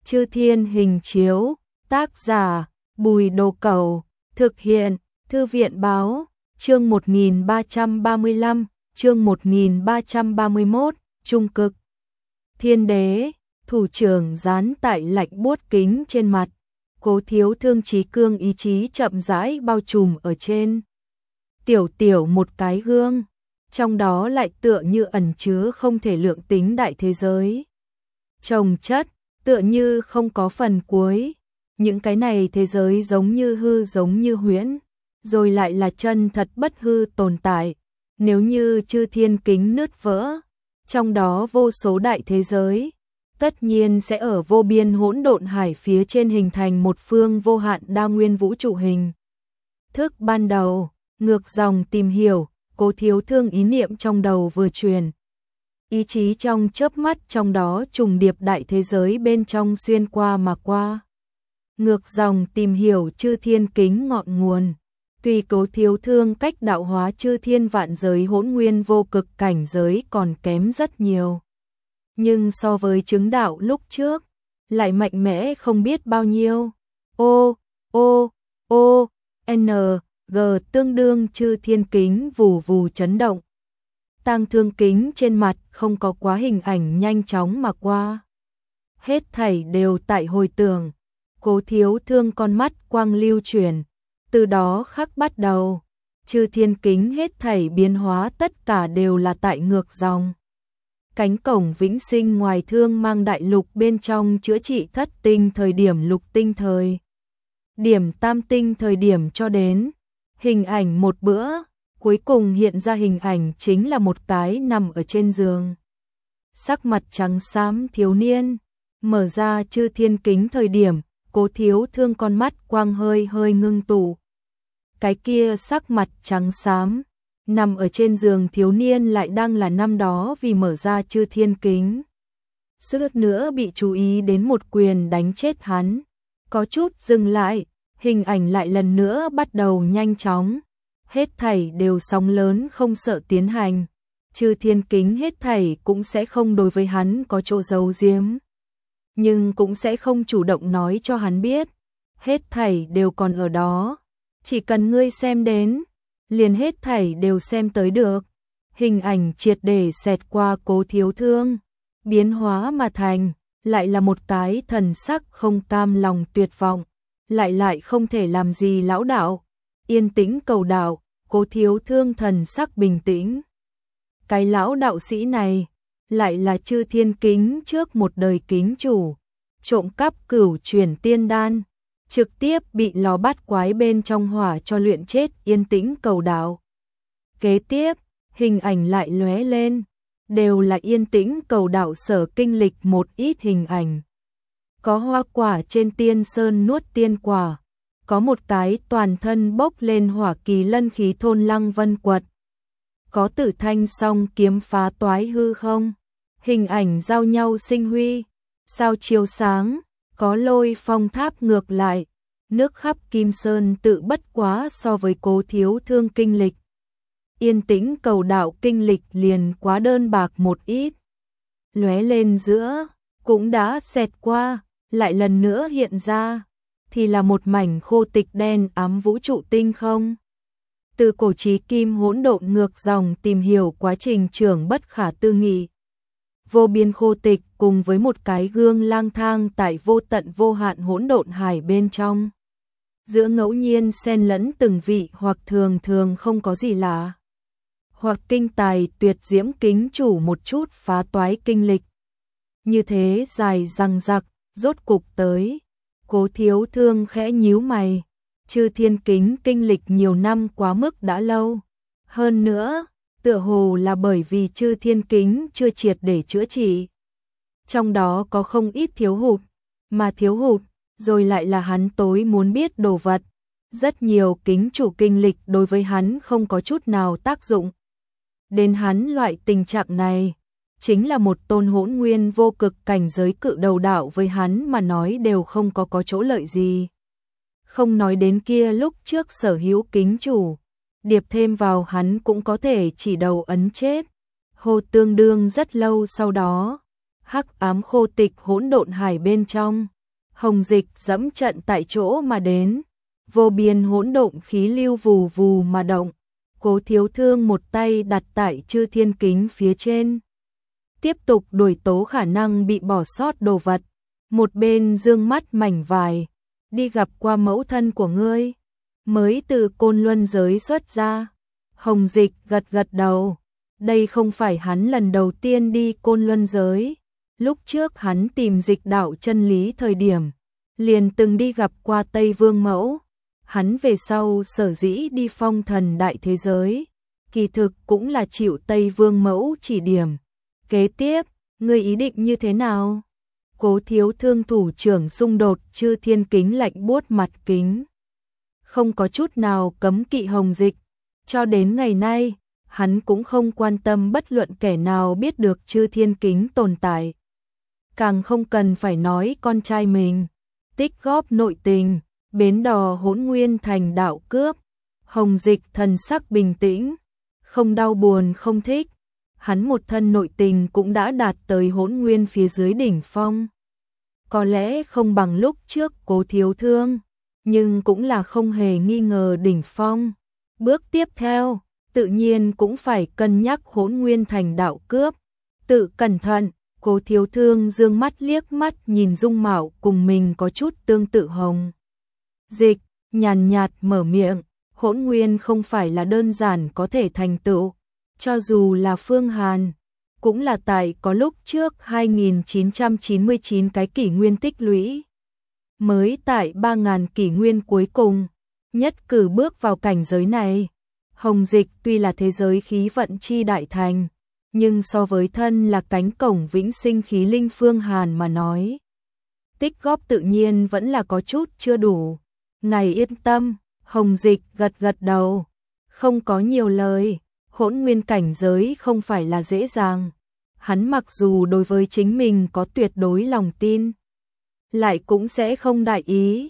Chư Thiên Hình Chiếu, tác giả Bùi Đồ Cẩu, thực hiện Thư viện Báo, chương 1335, chương 1331, Trung Cực. Thiên Đế, thủ trưởng dán tại lạnh buốt kính trên mặt, Cố Thiếu Thương trí cương ý chí chậm rãi bao trùm ở trên. Tiểu một cái gương, trong đó lại tựa như ẩn chứa không thể lượng tính đại thế giới. Chồng chất, tựa như không có phần cuối, những cái này thế giới giống như hư giống như huyễn, rồi lại là chân thật bất hư tồn tại. Nếu như chư thiên kính nứt vỡ, trong đó vô số đại thế giới, tất nhiên sẽ ở vô biên hỗn độn hải phía trên hình thành một phương vô hạn đa nguyên vũ trụ hình. Thức ban đầu, ngược dòng tìm hiểu, Cố Thiếu Thương ý niệm trong đầu vừa truyền. Ý chí trong chớp mắt trong đó trùng điệp đại thế giới bên trong xuyên qua mà qua. Ngược dòng tìm hiểu chư thiên kính ngọn nguồn. Tuy Cố Thiếu Thương cách đạo hóa chư thiên vạn giới hỗn nguyên vô cực cảnh giới còn kém rất nhiều. Nhưng so với chứng đạo lúc trước, lại mạnh mẽ không biết bao nhiêu. G tương đương chư thiên kính vù vù chấn động. Tang Thương kính trên mặt không có quá hình ảnh nhanh chóng mà qua. Hết thảy đều tại hồi tưởng. Cố Thiếu Thương con mắt quang lưu chuyển. Từ đó khắc bắt đầu, chư thiên kính hết thảy biến hóa tất cả đều là tại ngược dòng. Cánh cổng vĩnh sinh ngoài thương mang đại lục bên trong chữa trị thất tinh thời điểm lục tinh thời. Điểm tam tinh thời điểm cho đến. Hình ảnh một bữa, cuối cùng hiện ra hình ảnh chính là một cái nằm ở trên giường. Sắc mặt trắng xám thiếu niên, mở ra chư thiên kính thời điểm, Cố Thiếu Thương con mắt quang hơi hơi ngưng tụ. Cái kia sắc mặt trắng xám, nằm ở trên giường thiếu niên lại đang là năm đó vì mở ra chư thiên kính. Suýt nữa bị chú ý đến một quyền đánh chết hắn. Có chút dừng lại, hình ảnh lại lần nữa bắt đầu nhanh chóng. Hết thảy đều sóng lớn không sợ tiến hành. Chư thiên kính hết thảy cũng sẽ không đối với hắn có chỗ giấu giếm. Nhưng cũng sẽ không chủ động nói cho hắn biết. Hết thảy đều còn ở đó. Chỉ cần ngươi xem đến, liền hết thảy đều xem tới được. Hình ảnh triệt để xẹt qua Cố Thiếu Thương. Biến hóa mà thành, lại là một cái thần sắc không cam lòng tuyệt vọng. Lại không thể làm gì lão đạo. Yên tĩnh cầu đạo, Cố Thiếu Thương thần sắc bình tĩnh. Cái lão đạo sĩ này, lại là chư thiên kính trước một đời kính chủ. Trộm cắp cửu chuyển tiên đan, trực tiếp bị lò bát quái bên trong hỏa cho luyện chết yên tĩnh cầu đạo. Kế tiếp, hình ảnh lại lóe lên, đều là yên tĩnh cầu đạo sở kinh lịch một ít hình ảnh. Có hoa quả trên tiên sơn nuốt tiên quả, có một cái toàn thân bốc lên hỏa kỳ lân khí thôn lăng vân quật. Có Tử Thanh song kiếm phá toái hư không, hình ảnh giao nhau sinh huy, sao chiếu sáng, có Lôi Phong tháp ngược lại, nước khắp Kim Sơn tự bất quá so với Cố Thiếu Thương kinh lịch. Yên tĩnh cầu đạo kinh lịch liền quá đơn bạc một ít. Lóe lên giữa, cũng đã xẹt qua, lại lần nữa hiện ra, thì là một mảnh khô tịch đen ám vũ trụ tinh không. Từ cổ chí kim hỗn độn ngược dòng tìm hiểu quá trình trưởng bất khả tư nghị. Vô biên khô tịch cùng với một cái gương lang thang tại vô tận vô hạn hỗn độn hải bên trong. Giữa ngẫu nhiên xen lẫn từng vị hoặc thường thường không có gì lạ. Hoặc kinh tài tuyệt diễm kính chủ một chút phá toái kinh lịch. Như thế dài răng rặc, rốt cục tới. Cố Thiếu Thương khẽ nhíu mày. Chư thiên kính kinh lịch nhiều năm quá mức đã lâu. Hơn nữa, tựa hồ là bởi vì chư thiên kính chưa triệt để chữa trị. Trong đó có không ít thiếu hụt, mà thiếu hụt, rồi lại là hắn tối muốn biết đồ vật. Rất nhiều kính chủ kinh lịch đối với hắn không có chút nào tác dụng. Đến hắn loại tình trạng này, chính là một tôn hỗn nguyên vô cực cảnh giới cự đầu đạo với hắn mà nói đều không có chỗ lợi gì. Không nói đến kia lúc trước sở hữu kính chủ, điệp thêm vào hắn cũng có thể chỉ đầu ấn chết. Hồ tương đương rất lâu sau đó, hắc ám khô tịch hỗn độn hải bên trong, Hồng Dịch dẫm trận tại chỗ mà đến, vô biên hỗn độn khí lưu vù vù mà động. Cố Thiếu Thương một tay đặt tại Chư Thiên Kính phía trên, tiếp tục đuổi tố khả năng bị bỏ sót đồ vật. Một bên dương mắt mảnh vải, đi gặp qua mẫu thân của ngươi, mới từ Côn Luân giới xuất ra. Hồng Dịch gật gật đầu, đây không phải hắn lần đầu tiên đi Côn Luân giới. Lúc trước hắn tìm Dịch đạo chân lý thời điểm, liền từng đi gặp qua Tây Vương Mẫu. Hắn về sau sở dĩ đi Phong Thần đại thế giới, kỳ thực cũng là chịu Tây Vương Mẫu chỉ điểm. Kế tiếp, ngươi ý định như thế nào? Cố Thiếu Thương thủ trưởng xung đột Chư Thiên Kính lạnh buốt mặt kính, không có chút nào cấm kỵ Hồng Dịch. Cho đến ngày nay, hắn cũng không quan tâm bất luận kẻ nào biết được Chư Thiên Kính tồn tại. Càng không cần phải nói con trai mình, tích góp nội tình, bến đò Hỗn Nguyên thành đạo cướp. Hồng Dịch thần sắc bình tĩnh, không đau buồn không thích. Hắn một thân nội tình cũng đã đạt tới Hỗn Nguyên phía dưới đỉnh phong. Có lẽ không bằng lúc trước Cố Thiếu Thương, nhưng cũng là không hề nghi ngờ đỉnh phong. Bước tiếp theo, tự nhiên cũng phải cân nhắc Hỗn Nguyên thành đạo cướp. Tự cẩn thận, Cố Thiếu Thương dương mắt liếc mắt nhìn dung mạo cùng mình có chút tương tự Hồng Dịch, nhàn nhạt mở miệng, Hỗn Nguyên không phải là đơn giản có thể thành tựu. Cho dù là Phương Hàn, cũng là tại có lúc trước 2999 cái kỷ nguyên tích lũy, mới tại 3000 kỷ nguyên cuối cùng, nhất cử bước vào cảnh giới này. Hồng Dịch tuy là thế giới khí vận chi đại thành, nhưng so với thân là cánh cổng vĩnh sinh khí linh Phương Hàn mà nói, tích góp tự nhiên vẫn là có chút chưa đủ. Ngài yên tâm, Hồng Dịch gật gật đầu, không có nhiều lời. Hỗn Nguyên cảnh giới không phải là dễ dàng. Hắn mặc dù đối với chính mình có tuyệt đối lòng tin, lại cũng sẽ không đại ý.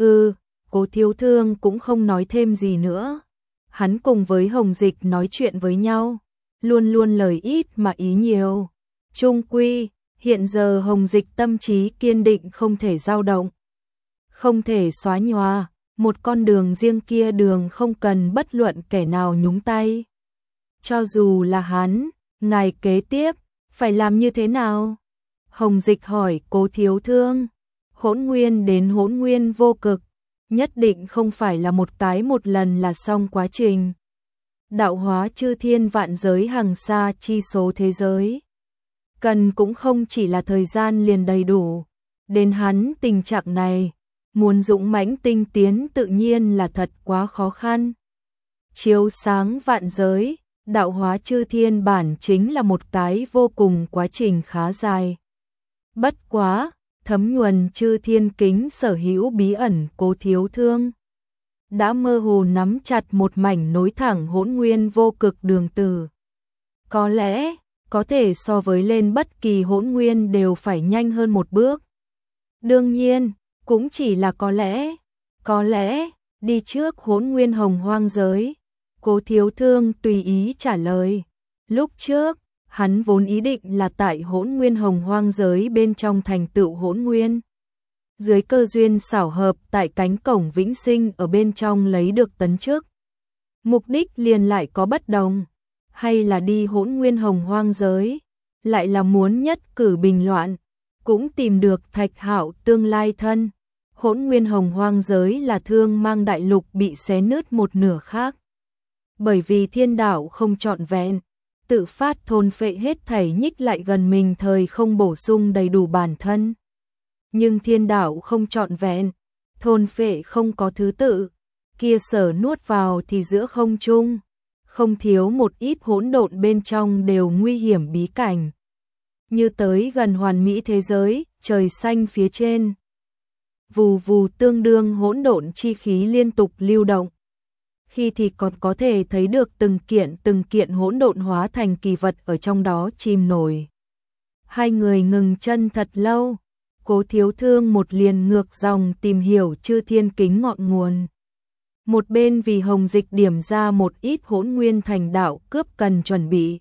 Cố Thiếu Thương cũng không nói thêm gì nữa. Hắn cùng với Hồng Dịch nói chuyện với nhau, luôn luôn lời ít mà ý nhiều. Chung quy, hiện giờ Hồng Dịch tâm trí kiên định không thể dao động, không thể xóa nhòa. Một con đường riêng kia đường không cần bất luận kẻ nào nhúng tay. Cho dù là hắn, ngài kế tiếp, phải làm như thế nào? Hồng Dịch hỏi Cố Thiếu Thương. Hỗn Nguyên đến Hỗn Nguyên vô cực, nhất định không phải là một lần là xong quá trình. Đạo hóa chư thiên vạn giới hằng xa chi số thế giới. Cần cũng không chỉ là thời gian liền đầy đủ. Đến hắn tình trạng này, muốn dũng mãnh tinh tiến tự nhiên là thật quá khó khăn. Chiếu sáng vạn giới, đạo hóa chư thiên bản chính là một cái vô cùng quá trình khá dài. Bất quá, thấm nhuần Chư Thiên Kính sở hữu bí ẩn Cố Thiếu Thương đã mơ hồ nắm chặt một mảnh nối thẳng Hỗn Nguyên vô cực đường từ. Có lẽ, có thể so với lên bất kỳ Hỗn Nguyên đều phải nhanh hơn một bước. Đương nhiên, cũng chỉ là có lẽ, đi trước Hỗn Nguyên hồng hoang giới. Cố Thiếu Thương tùy ý trả lời. Lúc trước, hắn vốn ý định là tại Hỗn Nguyên hồng hoang giới bên trong thành tựu Hỗn Nguyên. Dưới cơ duyên xảo hợp tại cánh cổng vĩnh sinh ở bên trong lấy được tấn chức. Mục đích liền lại có bất đồng. Hay là đi Hỗn Nguyên hồng hoang giới, lại là muốn nhất cử bình loạn, cũng tìm được Thạch Hạo tương lai thân. Hỗn Nguyên hồng hoang giới là Thương Mang đại lục bị xé nứt một nửa khác. Bởi vì thiên đạo không trọn vẹn, tự phát thôn phệ hết thảy nhích lại gần mình thời không bổ sung đầy đủ bản thân. Nhưng thiên đạo không trọn vẹn, thôn phệ không có thứ tự, kia sở nuốt vào thì giữa không trung, không thiếu một ít hỗn độn bên trong đều nguy hiểm bí cảnh. Như tới gần hoàn mỹ thế giới, trời xanh phía trên. Vù vù tương đương hỗn độn chi khí liên tục lưu động. Khi thì còn có thể thấy được từng kiện hỗn độn hóa thành kỳ vật ở trong đó chìm nổi. Hai người ngừng chân thật lâu, Cố Thiếu Thương một liền ngược dòng tìm hiểu Chư Thiên Kính ngọn nguồn. Một bên vì Hồng Dịch điểm ra một ít Hỗn Nguyên thành đạo cướp cần chuẩn bị.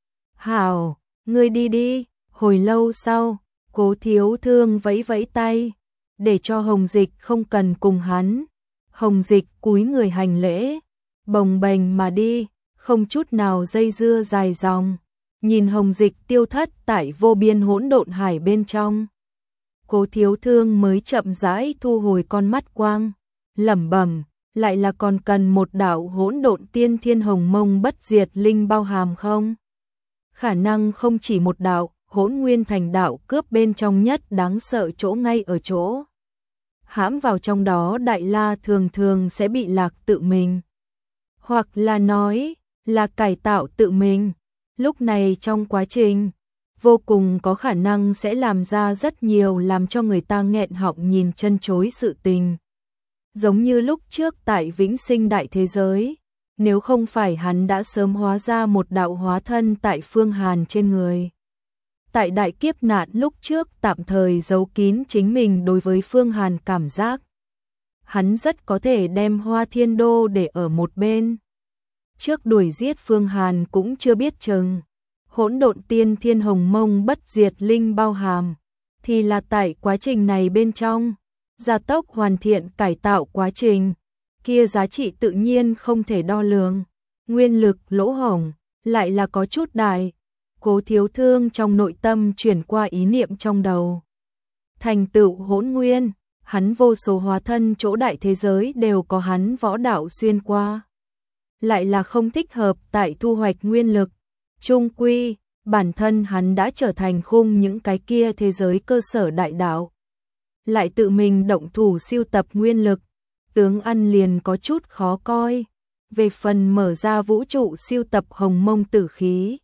Hảo, ngươi đi đi. Hồi lâu sau, Cố Thiếu Thương vẫy vẫy tay, để cho Hồng Dịch không cần cùng hắn. Hồng Dịch cúi người hành lễ, bồng bềnh mà đi, không chút nào dây dưa dài dòng. Nhìn Hồng Dịch tiêu thất tại vô biên hỗn độn hải bên trong. Cố Thiếu Thương mới chậm rãi thu hồi con mắt quang, lẩm bẩm, lại là còn cần một đạo hỗn độn tiên thiên hồng mông bất diệt linh bao hàm không? Khả năng không chỉ một đạo, Hỗn Nguyên Thành đạo cướp bên trong nhất đáng sợ chỗ ngay ở chỗ. Hãm vào trong đó Đại La thường thường sẽ bị lạc tự mình. Hoặc là nói, là cải tạo tự mình. Lúc này trong quá trình, vô cùng có khả năng sẽ làm ra rất nhiều làm cho người ta nghẹn họng nhìn chân chối sự tình. Giống như lúc trước tại Vĩnh Sinh Đại Thế Giới, nếu không phải hắn đã sớm hóa ra một đạo hóa thân tại Phương Hàn trên người. Tại đại kiếp nạn lúc trước tạm thời giấu kín chính mình đối với Phương Hàn cảm giác. Hắn rất có thể đem Hoa Thiên Đô để ở một bên. Trước đuổi giết Phương Hàn cũng chưa biết chừng. Hỗn độn tiên thiên hồng mông bất diệt linh bao hàm. Thì là tại quá trình này bên trong. Gia tốc hoàn thiện cải tạo quá trình. Kia giá trị tự nhiên không thể đo lường. Nguyên lực lỗ hổng lại là có chút đại. Cố Thiếu Thương trong nội tâm chuyển qua ý niệm trong đầu. Thành tựu hỗn nguyên, hắn vô số hóa thân chỗ đại thế giới đều có hắn võ đạo xuyên qua. Lại là không thích hợp tại thu hoạch nguyên lực. Chung quy, bản thân hắn đã trở thành khung những cái kia thế giới cơ sở đại đạo. Lại tự mình động thủ siêu tập nguyên lực, tướng ăn liền có chút khó coi. Về phần mở ra vũ trụ siêu tập hồng mông tử khí.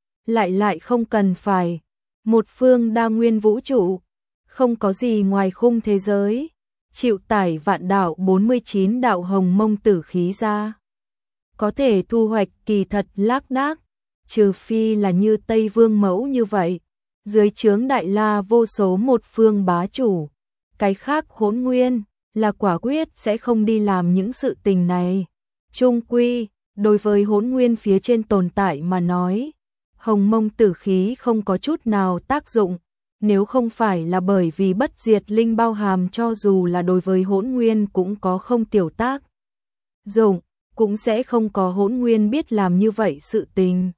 Lại không cần phải, một phương đa nguyên vũ trụ, không có gì ngoài khung thế giới, chịu tải vạn đạo 49 đạo hồng mông tử khí ra. Có thể thu hoạch kỳ thật lác đác, trừ phi là như Tây Vương mẫu như vậy, dưới trướng Đại La vô số một phương bá chủ, cái khác hỗn nguyên, là quả quyết sẽ không đi làm những sự tình này. Chung quy, đối với hỗn nguyên phía trên tồn tại mà nói, hồng mông tử khí không có chút nào tác dụng, nếu không phải là bởi vì bất diệt linh bao hàm cho dù là đối với hỗn nguyên cũng có không tiểu tác dụng, cũng sẽ không có hỗn nguyên biết làm như vậy sự tình.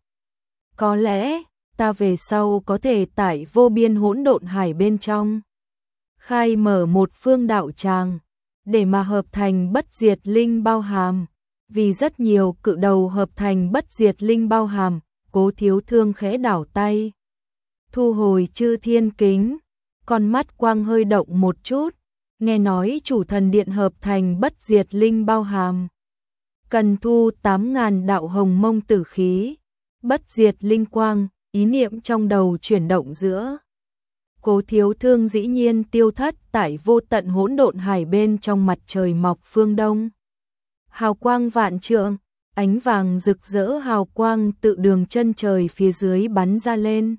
Có lẽ, ta về sau có thể tại vô biên hỗn độn hải bên trong, khai mở một phương đạo tràng, để mà hợp thành bất diệt linh bao hàm, vì rất nhiều cự đầu hợp thành bất diệt linh bao hàm. Cố Thiếu Thương khẽ đảo tay, thu hồi Chư Thiên Kính, con mắt quang hơi động một chút, nghe nói chủ thần điện hợp thành bất diệt linh bao hàm. Cần thu 8.000 đạo hồng mông tử khí, bất diệt linh quang, ý niệm trong đầu chuyển động giữa. Cố Thiếu Thương dĩ nhiên tiêu thất tại vô tận hỗn độn hải bên trong mặt trời mọc phương đông. Hào quang vạn trượng. Ánh vàng rực rỡ hào quang tự đường chân trời phía dưới bắn ra lên.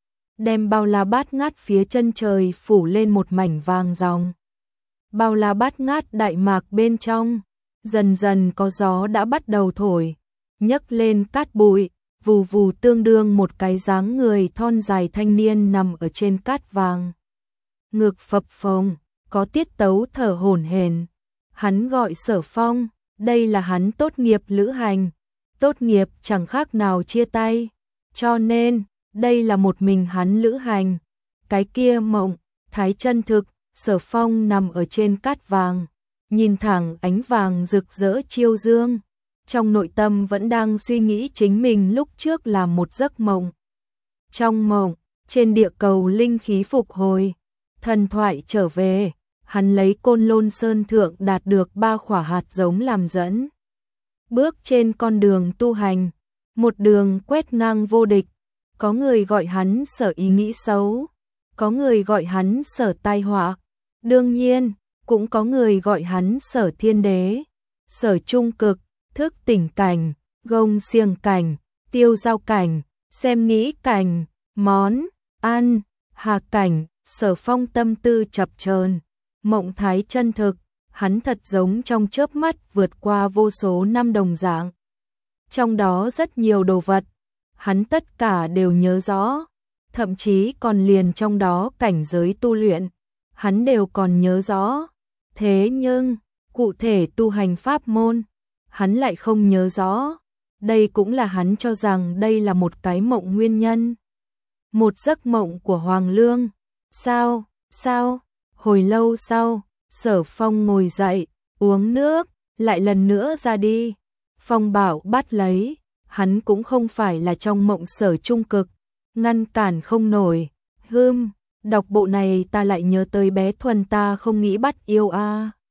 Đem bao la bát ngát phía chân trời phủ lên một mảnh vàng ròng. Bao la bát ngát đại mạc bên trong, dần dần có gió đã bắt đầu thổi, nhấc lên cát bụi, vù vù tương đương một cái dáng người thon dài thanh niên nằm ở trên cát vàng. Ngực phập phồng, có tiết tấu thở hổn hển. Hắn gọi Sở Phong. Đây là hắn tốt nghiệp lữ hành, tốt nghiệp chẳng khác nào chia tay, cho nên, đây là một mình hắn lữ hành. Cái kia mộng, thái chân thực, Sở Phong nằm ở trên cát vàng, nhìn thẳng ánh vàng rực rỡ chiêu dương, trong nội tâm vẫn đang suy nghĩ chính mình lúc trước là một giấc mộng. Trong mộng, trên địa cầu linh khí phục hồi, thần thoại trở về. Hắn lấy Côn Lôn Sơn thượng đạt được 3 khỏa hạt giống làm dẫn. Bước trên con đường tu hành, một đường quét ngang vô địch. Có người gọi hắn Sở ý nghĩ xấu, có người gọi hắn Sở tai họa. Đương nhiên, cũng có người gọi hắn Sở thiên đế, Sở trung cực, thức tỉnh cảnh, gông xiềng cảnh, tiêu giao cảnh, xem nghĩ cảnh, món, ăn, hà cảnh. Sở Phong tâm tư chập chờn. Mộng thái chân thực, hắn thật giống trong chớp mắt vượt qua vô số năm đồng dạng. Trong đó rất nhiều đồ vật, hắn tất cả đều nhớ rõ, thậm chí còn liền trong đó cảnh giới tu luyện, hắn đều còn nhớ rõ. Thế nhưng, cụ thể tu hành pháp môn, hắn lại không nhớ rõ. Đây cũng là hắn cho rằng đây là một cái mộng nguyên nhân. Một giấc mộng của Hoàng Lương. Sao? Hồi lâu sau, Sở Phong ngồi dậy, uống nước, lại lần nữa ra đi. Phong Bảo bắt lấy, hắn cũng không phải là trong mộng sở trung cực, ngăn cản không nổi. Đọc bộ này ta lại nhớ tới bé Thuần ta không nghĩ bắt yêu a.